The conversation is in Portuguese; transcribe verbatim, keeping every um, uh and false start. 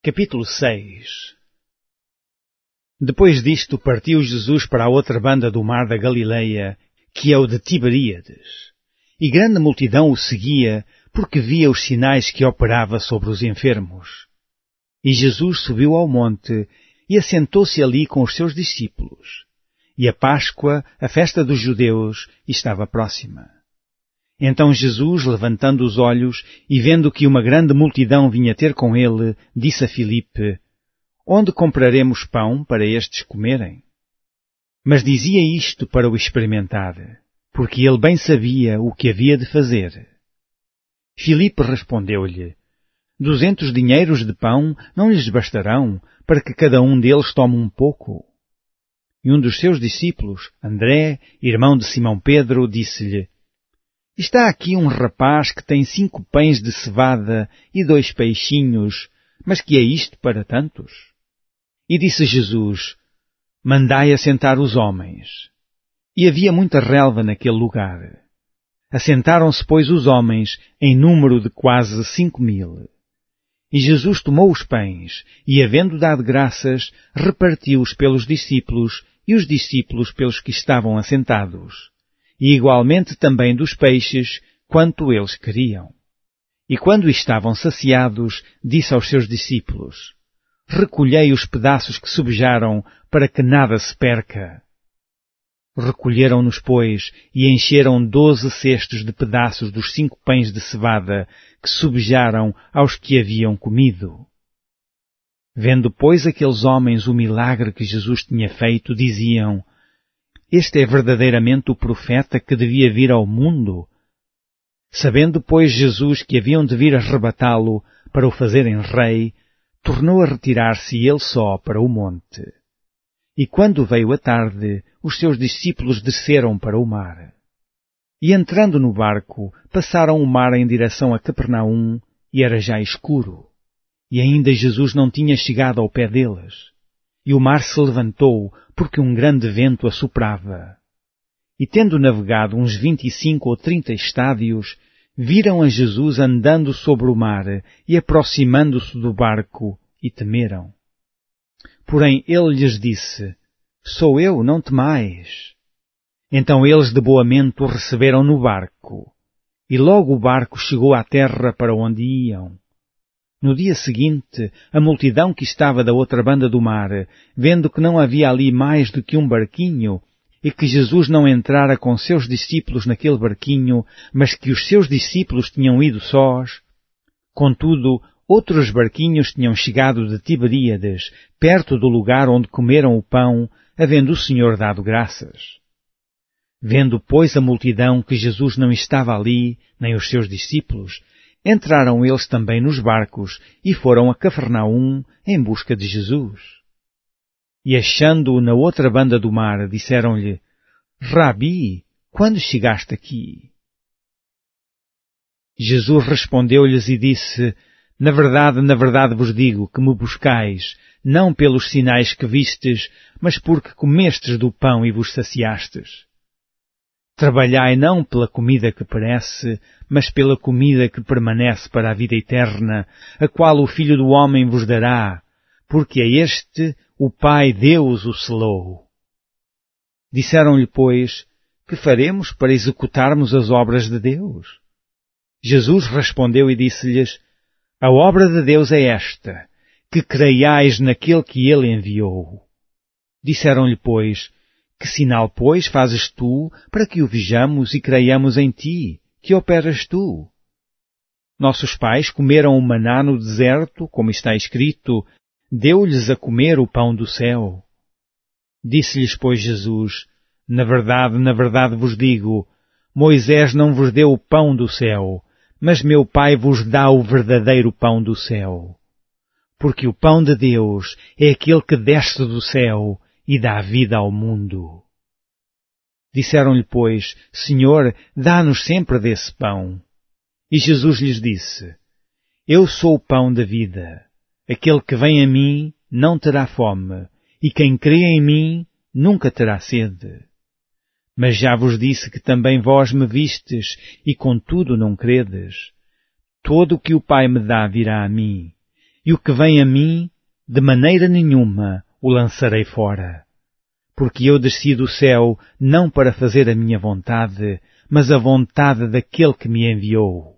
Capítulo seis. Depois disto partiu Jesus para a outra banda do mar da Galileia, que é o de Tiberíades. E grande multidão o seguia, porque via os sinais que operava sobre os enfermos. E Jesus subiu ao monte e assentou-se ali com os seus discípulos. E a Páscoa, a festa dos judeus, estava próxima. Então Jesus, levantando os olhos e vendo que uma grande multidão vinha ter com ele, disse a Filipe: Onde compraremos pão para estes comerem? Mas dizia isto para o experimentar, porque ele bem sabia o que havia de fazer. Filipe respondeu-lhe: Duzentos dinheiros de pão não lhes bastarão para que cada um deles tome um pouco? E um dos seus discípulos, André, irmão de Simão Pedro, disse-lhe: Está aqui um rapaz que tem cinco pães de cevada e dois peixinhos, mas que é isto para tantos? E disse Jesus: Mandai assentar os homens. E havia muita relva naquele lugar. Assentaram-se, pois, os homens, em número de quase cinco mil. E Jesus tomou os pães, e, havendo dado graças, repartiu-os pelos discípulos, e os discípulos pelos que estavam assentados. E igualmente também dos peixes, quanto eles queriam. E quando estavam saciados, disse aos seus discípulos: Recolhei os pedaços que subjaram, para que nada se perca. Recolheram-nos, pois, e encheram doze cestos de pedaços dos cinco pães de cevada, que subjaram aos que haviam comido. Vendo, pois, aqueles homens o milagre que Jesus tinha feito, diziam: Este é verdadeiramente o profeta que devia vir ao mundo? Sabendo, pois, Jesus que haviam de vir arrebatá-lo para o fazerem rei, tornou a retirar-se ele só para o monte. E quando veio a tarde, os seus discípulos desceram para o mar. E entrando no barco, passaram o mar em direção a Capernaum, e era já escuro. E ainda Jesus não tinha chegado ao pé deles. E o mar se levantou, porque um grande vento assoprava. E tendo navegado uns vinte e cinco ou trinta estádios, viram a Jesus andando sobre o mar e aproximando-se do barco, e temeram. Porém ele lhes disse: Sou eu, não temais. Então eles de boamente o receberam no barco. E logo o barco chegou à terra para onde iam. No dia seguinte, a multidão que estava da outra banda do mar, vendo que não havia ali mais do que um barquinho, e que Jesus não entrara com seus discípulos naquele barquinho, mas que os seus discípulos tinham ido sós, contudo, outros barquinhos tinham chegado de Tiberíades, perto do lugar onde comeram o pão, havendo o Senhor dado graças. Vendo, pois, a multidão que Jesus não estava ali, nem os seus discípulos, entraram eles também nos barcos e foram a Cafarnaum em busca de Jesus. E achando-o na outra banda do mar, disseram-lhe: Rabi, quando chegaste aqui? Jesus respondeu-lhes e disse: Na verdade, na verdade vos digo que me buscais, não pelos sinais que vistes, mas porque comestes do pão e vos saciastes. Trabalhai não pela comida que perece, mas pela comida que permanece para a vida eterna, a qual o Filho do Homem vos dará, porque a este o Pai Deus o selou. Disseram-lhe, pois: Que faremos para executarmos as obras de Deus? Jesus respondeu e disse-lhes: A obra de Deus é esta, que creiais naquele que ele enviou. Disseram-lhe, pois: Que sinal, pois, fazes tu para que o vejamos e creiamos em ti? Que operas tu? Nossos pais comeram o maná no deserto, como está escrito: Deu-lhes a comer o pão do céu. Disse-lhes, pois, Jesus: Na verdade, na verdade vos digo, Moisés não vos deu o pão do céu, mas meu Pai vos dá o verdadeiro pão do céu. Porque o pão de Deus é aquele que desce do céu e dá vida ao mundo. Disseram-lhe, pois: Senhor, dá-nos sempre desse pão. E Jesus lhes disse: Eu sou o pão da vida. Aquele que vem a mim não terá fome, e quem crê em mim nunca terá sede. Mas já vos disse que também vós me vistes, e contudo não credes. Todo o que o Pai me dá virá a mim, E o que vem a mim, de maneira nenhuma o lançarei fora. Porque eu desci do céu não para fazer a minha vontade, mas a vontade daquele que me enviou.